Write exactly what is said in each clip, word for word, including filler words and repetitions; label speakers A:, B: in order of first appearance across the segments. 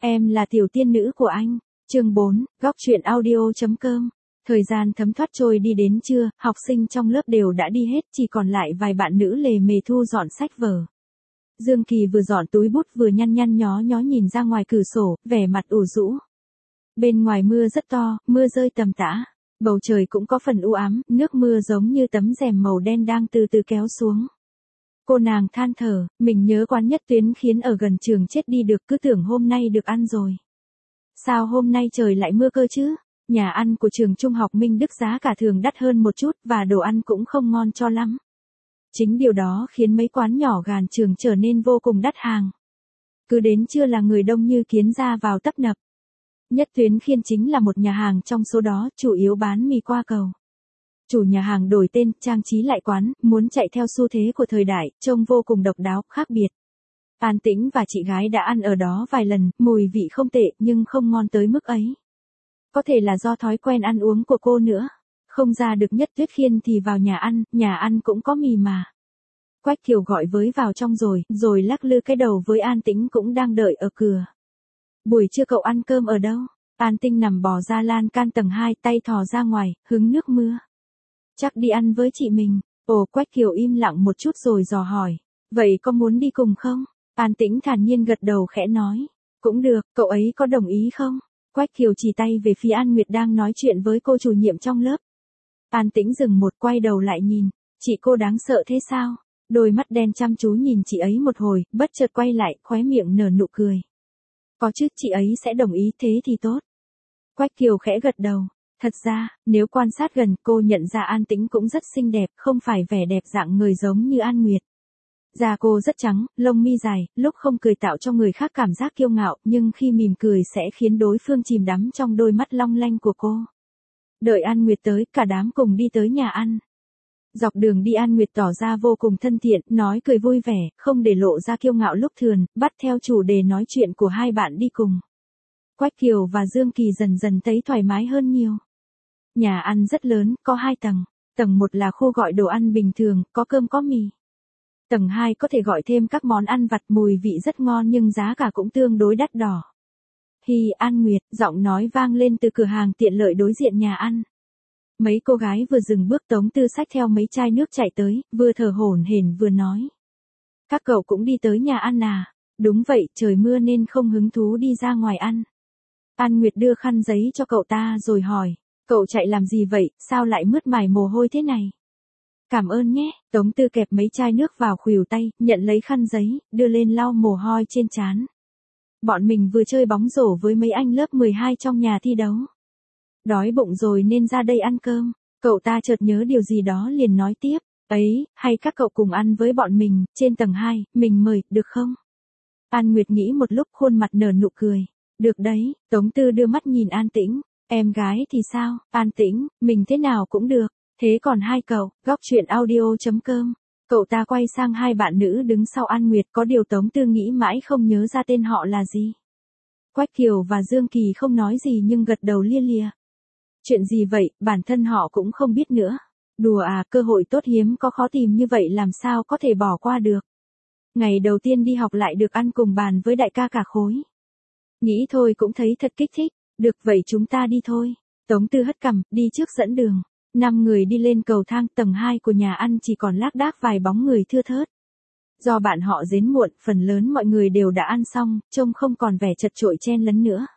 A: Em là tiểu tiên nữ của anh. Chương bốn, góc truyện audio.com. Thời gian thấm thoát trôi đi đến trưa, học sinh trong lớp đều đã đi hết, chỉ còn lại vài bạn nữ lề mề thu dọn sách vở. Dương Kỳ vừa dọn túi bút vừa nhăn nhăn nhó nhó nhìn ra ngoài cửa sổ, vẻ mặt ủ rũ. Bên ngoài mưa rất to, mưa rơi tầm tã. Bầu trời cũng có phần u ám, nước mưa giống như tấm rèm màu đen đang từ từ kéo xuống. Cô nàng than thở, mình nhớ quán nhất tuyến khiến ở gần trường chết đi được, cứ tưởng hôm nay được ăn rồi. Sao hôm nay trời lại mưa cơ chứ? Nhà ăn của trường trung học Minh Đức giá cả thường đắt hơn một chút và đồ ăn cũng không ngon cho lắm. Chính điều đó khiến mấy quán nhỏ gần trường trở nên vô cùng đắt hàng. Cứ đến trưa là người đông như kiến ra vào tấp nập. Nhất tuyến khiên chính là một nhà hàng trong số đó, chủ yếu bán mì qua cầu. Chủ nhà hàng đổi tên, trang trí lại quán, muốn chạy theo xu thế của thời đại, trông vô cùng độc đáo, khác biệt. An Tĩnh và chị gái đã ăn ở đó vài lần, mùi vị không tệ nhưng không ngon tới mức ấy. Có thể là do thói quen ăn uống của cô nữa. Không ra được Nhất Tuyết khiên thì vào nhà ăn, nhà ăn cũng có mì mà. Quách Kiều gọi với vào trong rồi, rồi lắc lư cái đầu với An Tĩnh cũng đang đợi ở cửa. Buổi trưa cậu ăn cơm ở đâu? An Tĩnh nằm bò ra lan can tầng hai, tay thò ra ngoài, hứng nước mưa. Chắc đi ăn với chị mình. Ồ, Quách Kiều im lặng một chút rồi dò hỏi. Vậy có muốn đi cùng không? An Tĩnh thản nhiên gật đầu khẽ nói. Cũng được, cậu ấy có đồng ý không? Quách Kiều chỉ tay về phía An Nguyệt đang nói chuyện với cô chủ nhiệm trong lớp. An Tĩnh dừng một, quay đầu lại nhìn. Chị cô đáng sợ thế sao? Đôi mắt đen chăm chú nhìn chị ấy một hồi, bất chợt quay lại, khóe miệng nở nụ cười. Có chứ, chị ấy sẽ đồng ý, thế thì tốt. Quách Kiều khẽ gật đầu. Thật ra, nếu quan sát gần, cô nhận ra An Tĩnh cũng rất xinh đẹp, không phải vẻ đẹp dạng người giống như An Nguyệt. Da cô rất trắng, lông mi dài, lúc không cười tạo cho người khác cảm giác kiêu ngạo, nhưng khi mỉm cười sẽ khiến đối phương chìm đắm trong đôi mắt long lanh của cô. Đợi An Nguyệt tới, cả đám cùng đi tới nhà ăn. Dọc đường đi An Nguyệt tỏ ra vô cùng thân thiện, nói cười vui vẻ, không để lộ ra kiêu ngạo lúc thường, bắt theo chủ đề nói chuyện của hai bạn đi cùng. Quách Kiều và Dương Kỳ dần dần thấy thoải mái hơn nhiều. Nhà ăn rất lớn, có hai tầng. Tầng một là khu gọi đồ ăn bình thường, có cơm có mì. Tầng hai có thể gọi thêm các món ăn vặt, mùi vị rất ngon nhưng giá cả cũng tương đối đắt đỏ. Hi, An Nguyệt, giọng nói vang lên từ cửa hàng tiện lợi đối diện nhà ăn. Mấy cô gái vừa dừng bước, Tống Tư xách theo mấy chai nước chạy tới, vừa thở hổn hển vừa nói. Các cậu cũng đi tới nhà ăn à? Đúng vậy, trời mưa nên không hứng thú đi ra ngoài ăn. An Nguyệt đưa khăn giấy cho cậu ta rồi hỏi. Cậu chạy làm gì vậy, sao lại mướt mải mồ hôi thế này? Cảm ơn nhé, Tống Tư kẹp mấy chai nước vào khuỷu tay, nhận lấy khăn giấy, đưa lên lau mồ hôi trên trán. Bọn mình vừa chơi bóng rổ với mấy anh lớp mười hai trong nhà thi đấu. Đói bụng rồi nên ra đây ăn cơm. Cậu ta chợt nhớ điều gì đó liền nói tiếp. Ấy, hay các cậu cùng ăn với bọn mình, trên tầng hai, mình mời, được không? An Nguyệt nghĩ một lúc, khuôn mặt nở nụ cười. Được đấy, Tống Tư đưa mắt nhìn An Tĩnh. Em gái thì sao? An Tĩnh, mình thế nào cũng được. Thế còn hai cậu, góc truyện audio.com. Cậu ta quay sang hai bạn nữ đứng sau An Nguyệt, có điều Tống Tư nghĩ mãi không nhớ ra tên họ là gì. Quách Kiều và Dương Kỳ không nói gì nhưng gật đầu lia lịa. Chuyện gì vậy, bản thân họ cũng không biết nữa. Đùa à, cơ hội tốt hiếm có khó tìm như vậy làm sao có thể bỏ qua được. Ngày đầu tiên đi học lại được ăn cùng bàn với đại ca cả khối. Nghĩ thôi cũng thấy thật kích thích. Được vậy chúng ta đi thôi. Tống Tư hất cằm, đi trước dẫn đường. Năm người đi lên cầu thang, tầng hai của nhà ăn chỉ còn lác đác vài bóng người thưa thớt. Do bạn họ đến muộn, phần lớn mọi người đều đã ăn xong, trông không còn vẻ chật chội chen lấn nữa.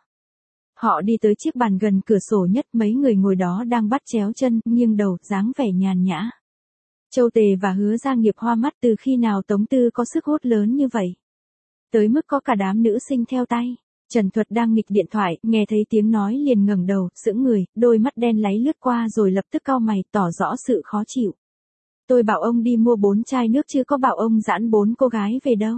A: Họ đi tới chiếc bàn gần cửa sổ nhất, mấy người ngồi đó đang bắt chéo chân, nghiêng đầu, dáng vẻ nhàn nhã. Châu Tề và Hứa Gia Nghiệp hoa mắt, từ khi nào Tống Tư có sức hút lớn như vậy. Tới mức có cả đám nữ sinh theo tay. Trần Thuật đang nghịch điện thoại, nghe thấy tiếng nói liền ngẩng đầu, sững người, đôi mắt đen láy lướt qua rồi lập tức cau mày, tỏ rõ sự khó chịu. Tôi bảo ông đi mua bốn chai nước chứ có bảo ông giãn bốn cô gái về đâu.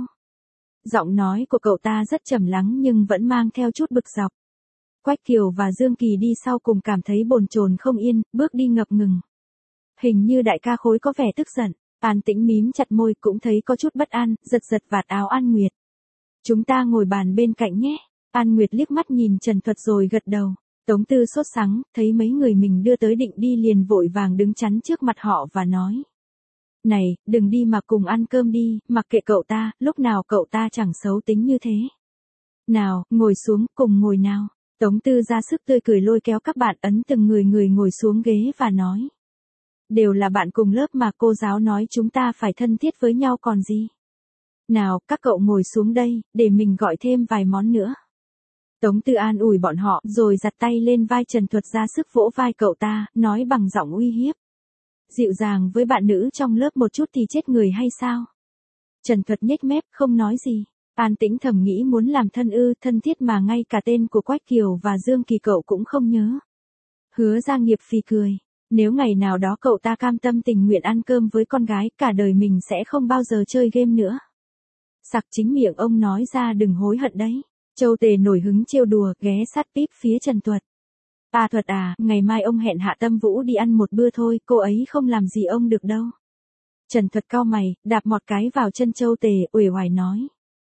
A: Giọng nói của cậu ta rất trầm lắng nhưng vẫn mang theo chút bực dọc. Quách Kiều và Dương Kỳ đi sau cùng cảm thấy bồn chồn không yên, bước đi ngập ngừng. Hình như đại ca khối có vẻ tức giận. An Tĩnh mím chặt môi, cũng thấy có chút bất an, giật giật vạt áo An Nguyệt. Chúng ta ngồi bàn bên cạnh nhé. An Nguyệt liếc mắt nhìn Trần Thuật rồi gật đầu. Tống Tư sốt sắng, thấy mấy người mình đưa tới định đi liền vội vàng đứng chắn trước mặt họ và nói. Này, đừng đi mà cùng ăn cơm đi, mặc kệ cậu ta, lúc nào cậu ta chẳng xấu tính như thế. Nào, ngồi xuống, cùng ngồi nào. Tống Tư ra sức tươi cười lôi kéo các bạn ấn từng người người ngồi xuống ghế và nói. Đều là bạn cùng lớp mà cô giáo nói chúng ta phải thân thiết với nhau còn gì. Nào, các cậu ngồi xuống đây, để mình gọi thêm vài món nữa. Tống Tư an ủi bọn họ, rồi giặt tay lên vai Trần Thuật ra sức vỗ vai cậu ta, nói bằng giọng uy hiếp. Dịu dàng với bạn nữ trong lớp một chút thì chết người hay sao? Trần Thuật nhếch mép, không nói gì. An Tĩnh thầm nghĩ muốn làm thân ư, thân thiết mà ngay cả tên của Quách Kiều và Dương Kỳ cậu cũng không nhớ. Hứa Gia Nghiệp phì cười. Nếu ngày nào đó cậu ta cam tâm tình nguyện ăn cơm với con gái, cả đời mình sẽ không bao giờ chơi game nữa. Sặc chính miệng ông nói ra đừng hối hận đấy. Châu Tề nổi hứng trêu đùa, ghé sát píp phía Trần Thuật. À Thuật à, ngày mai ông hẹn Hạ Tâm Vũ đi ăn một bữa thôi, cô ấy không làm gì ông được đâu. Trần Thuật cau mày, đạp một cái vào chân Châu Tề, uể oải nói.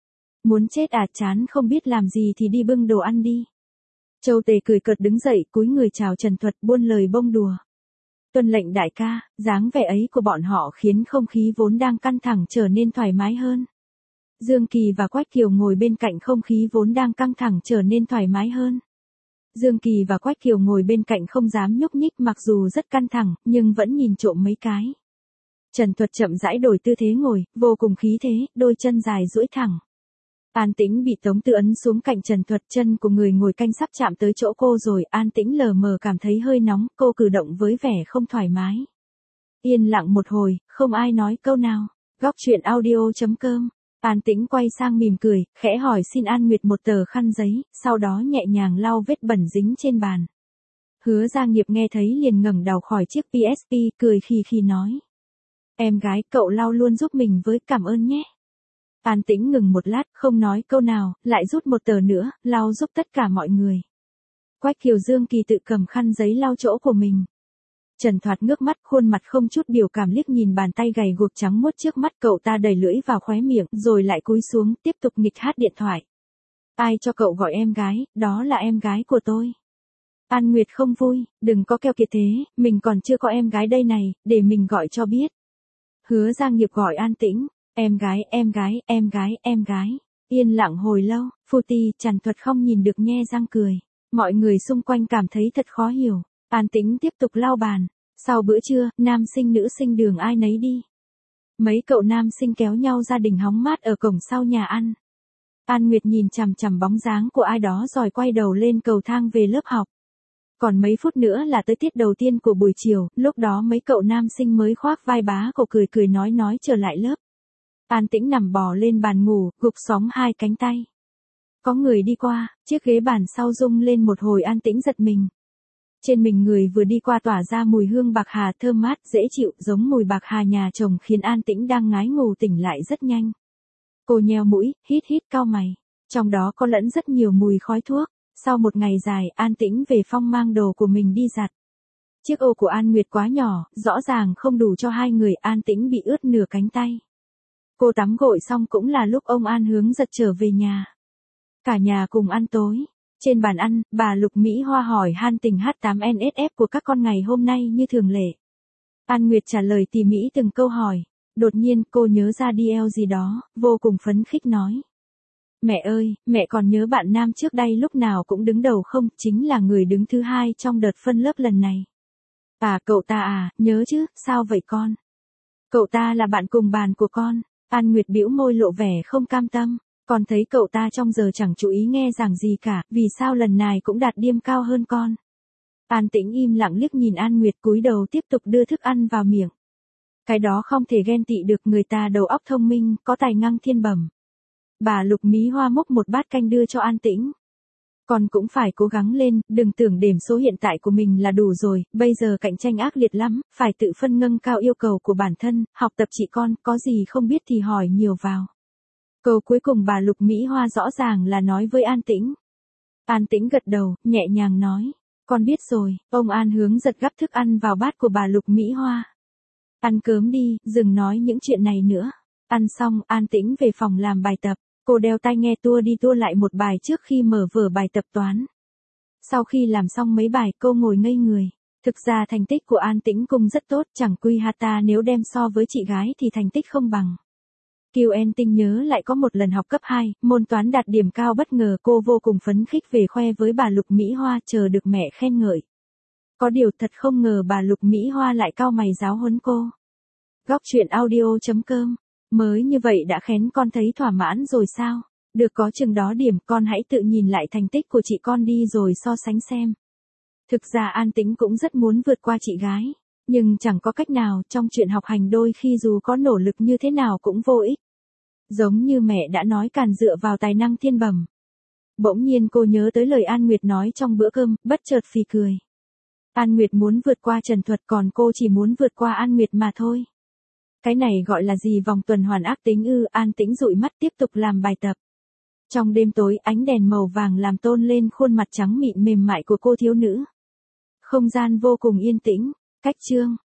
A: Muốn chết à, chán không biết làm gì thì đi bưng đồ ăn đi. Châu Tề cười cợt đứng dậy, cúi người chào Trần Thuật, buôn lời bông đùa. Tuân lệnh đại ca, dáng vẻ ấy của bọn họ khiến không khí vốn đang căng thẳng trở nên thoải mái hơn. Dương Kỳ và Quách Kiều ngồi bên cạnh, không khí vốn đang căng thẳng trở nên thoải mái hơn. Dương Kỳ và Quách Kiều ngồi bên cạnh không dám nhúc nhích mặc dù rất căng thẳng, nhưng vẫn nhìn trộm mấy cái. Trần Thuật chậm rãi đổi tư thế ngồi, vô cùng khí thế, đôi chân dài duỗi thẳng. An Tĩnh bị Tống Tư ấn xuống cạnh Trần Thuật, chân của người ngồi canh sắp chạm tới chỗ cô rồi, An Tĩnh lờ mờ cảm thấy hơi nóng, cô cử động với vẻ không thoải mái. Yên lặng một hồi, không ai nói câu nào. Góc truyện audio chấm com. An Tĩnh quay sang mỉm cười, khẽ hỏi xin An Nguyệt một tờ khăn giấy, sau đó nhẹ nhàng lau vết bẩn dính trên bàn. Hứa Gia Nghiệp nghe thấy liền ngẩng đầu khỏi chiếc pê ét pê, cười khì khì nói. Em gái, cậu lau luôn giúp mình với, cảm ơn nhé. An Tĩnh ngừng một lát, không nói câu nào, lại rút một tờ nữa, lau giúp tất cả mọi người. Quách Kiều Dương Kỳ tự cầm khăn giấy lau chỗ của mình. Trần Thoạt ngước mắt, khuôn mặt không chút biểu cảm liếc nhìn bàn tay gầy guộc trắng muốt trước mắt, cậu ta đẩy lưỡi vào khóe miệng, rồi lại cúi xuống, tiếp tục nghịch hát điện thoại. Ai cho cậu gọi em gái, đó là em gái của tôi. An Nguyệt không vui, đừng có keo kiệt thế, mình còn chưa có em gái đây này, để mình gọi cho biết. Hứa Gia Nghiệp gọi An Tĩnh, em gái, em gái, em gái, em gái. Yên lặng hồi lâu, Phu Ti, Trần Thuật không nhìn được nhe răng cười. Mọi người xung quanh cảm thấy thật khó hiểu. An Tĩnh tiếp tục lau bàn. Sau bữa trưa, nam sinh nữ sinh đường ai nấy đi. Mấy cậu nam sinh kéo nhau gia đình hóng mát ở cổng sau nhà ăn. An Nguyệt nhìn chằm chằm bóng dáng của ai đó rồi quay đầu lên cầu thang về lớp học. Còn mấy phút nữa là tới tiết đầu tiên của buổi chiều, lúc đó mấy cậu nam sinh mới khoác vai bá cậu cười cười nói nói trở lại lớp. An Tĩnh nằm bò lên bàn ngủ, gục xóm hai cánh tay. Có người đi qua, chiếc ghế bàn sau rung lên một hồi, An Tĩnh giật mình. Trên mình người vừa đi qua tỏa ra mùi hương bạc hà thơm mát, dễ chịu, giống mùi bạc hà nhà chồng, khiến An Tĩnh đang ngái ngủ tỉnh lại rất nhanh. Cô nheo mũi, hít hít cau mày. Trong đó có lẫn rất nhiều mùi khói thuốc. Sau một ngày dài, An Tĩnh về phòng mang đồ của mình đi giặt. Chiếc ô của An Nguyệt quá nhỏ, rõ ràng không đủ cho hai người, An Tĩnh bị ướt nửa cánh tay. Cô tắm gội xong cũng là lúc ông An Hướng giật trở về nhà. Cả nhà cùng ăn tối. Trên bàn ăn, bà Lục Mỹ Hoa hỏi han tình hát tám en ét ép của các con ngày hôm nay như thường lệ. An Nguyệt trả lời tỉ mỉ từng câu hỏi. Đột nhiên cô nhớ ra đê lờ gì đó, vô cùng phấn khích nói. Mẹ ơi, mẹ còn nhớ bạn nam trước đây lúc nào cũng đứng đầu không, chính là người đứng thứ hai trong đợt phân lớp lần này. À cậu ta à, nhớ chứ, sao vậy con? Cậu ta là bạn cùng bàn của con. An Nguyệt bĩu môi lộ vẻ không cam tâm. Con thấy cậu ta trong giờ chẳng chú ý nghe giảng gì cả, vì sao lần này cũng đạt điểm cao hơn con? An Tĩnh im lặng liếc nhìn An Nguyệt, cúi đầu tiếp tục đưa thức ăn vào miệng. Cái đó không thể ghen tị được, người ta đầu óc thông minh, có tài năng thiên bẩm. Bà Lục Mỹ Hoa múc một bát canh đưa cho An Tĩnh. Con cũng phải cố gắng lên, đừng tưởng điểm số hiện tại của mình là đủ rồi, bây giờ cạnh tranh ác liệt lắm, phải tự phân nâng cao yêu cầu của bản thân, học tập chị con, có gì không biết thì hỏi nhiều vào. Câu cuối cùng bà Lục Mỹ Hoa rõ ràng là nói với An Tĩnh. An Tĩnh gật đầu, nhẹ nhàng nói, con biết rồi. Ông An Hướng giật gắp thức ăn vào bát của bà Lục Mỹ Hoa. Ăn cớm đi, đừng nói những chuyện này nữa. Ăn xong, An Tĩnh về phòng làm bài tập. Cô đeo tai nghe tua đi tua lại một bài trước khi mở vở bài tập toán. Sau khi làm xong mấy bài, cô ngồi ngây người. Thực ra thành tích của An Tĩnh cũng rất tốt, chẳng quy hata nếu đem so với chị gái thì thành tích không bằng. Kiều En Tinh nhớ lại có một lần học cấp hai, môn toán đạt điểm cao bất ngờ cô vô cùng phấn khích về khoe với bà Lục Mỹ Hoa chờ được mẹ khen ngợi. Có điều thật không ngờ bà Lục Mỹ Hoa lại cau mày giáo huấn cô. Góc truyện audio chấm com. Mới như vậy đã khen con thấy thỏa mãn rồi sao? Được có chừng đó điểm con hãy tự nhìn lại thành tích của chị con đi rồi so sánh xem. Thực ra An Tĩnh cũng rất muốn vượt qua chị gái. Nhưng chẳng có cách nào, trong chuyện học hành đôi khi dù có nỗ lực như thế nào cũng vô ích. Giống như mẹ đã nói càn dựa vào tài năng thiên bẩm. Bỗng nhiên cô nhớ tới lời An Nguyệt nói trong bữa cơm, bất chợt phì cười. An Nguyệt muốn vượt qua Trần Thuật còn cô chỉ muốn vượt qua An Nguyệt mà thôi. Cái này gọi là gì vòng tuần hoàn ác tính ư? An Tĩnh dụi mắt tiếp tục làm bài tập. Trong đêm tối ánh đèn màu vàng làm tôn lên khuôn mặt trắng mịn mềm mại của cô thiếu nữ. Không gian vô cùng yên tĩnh, cách chương.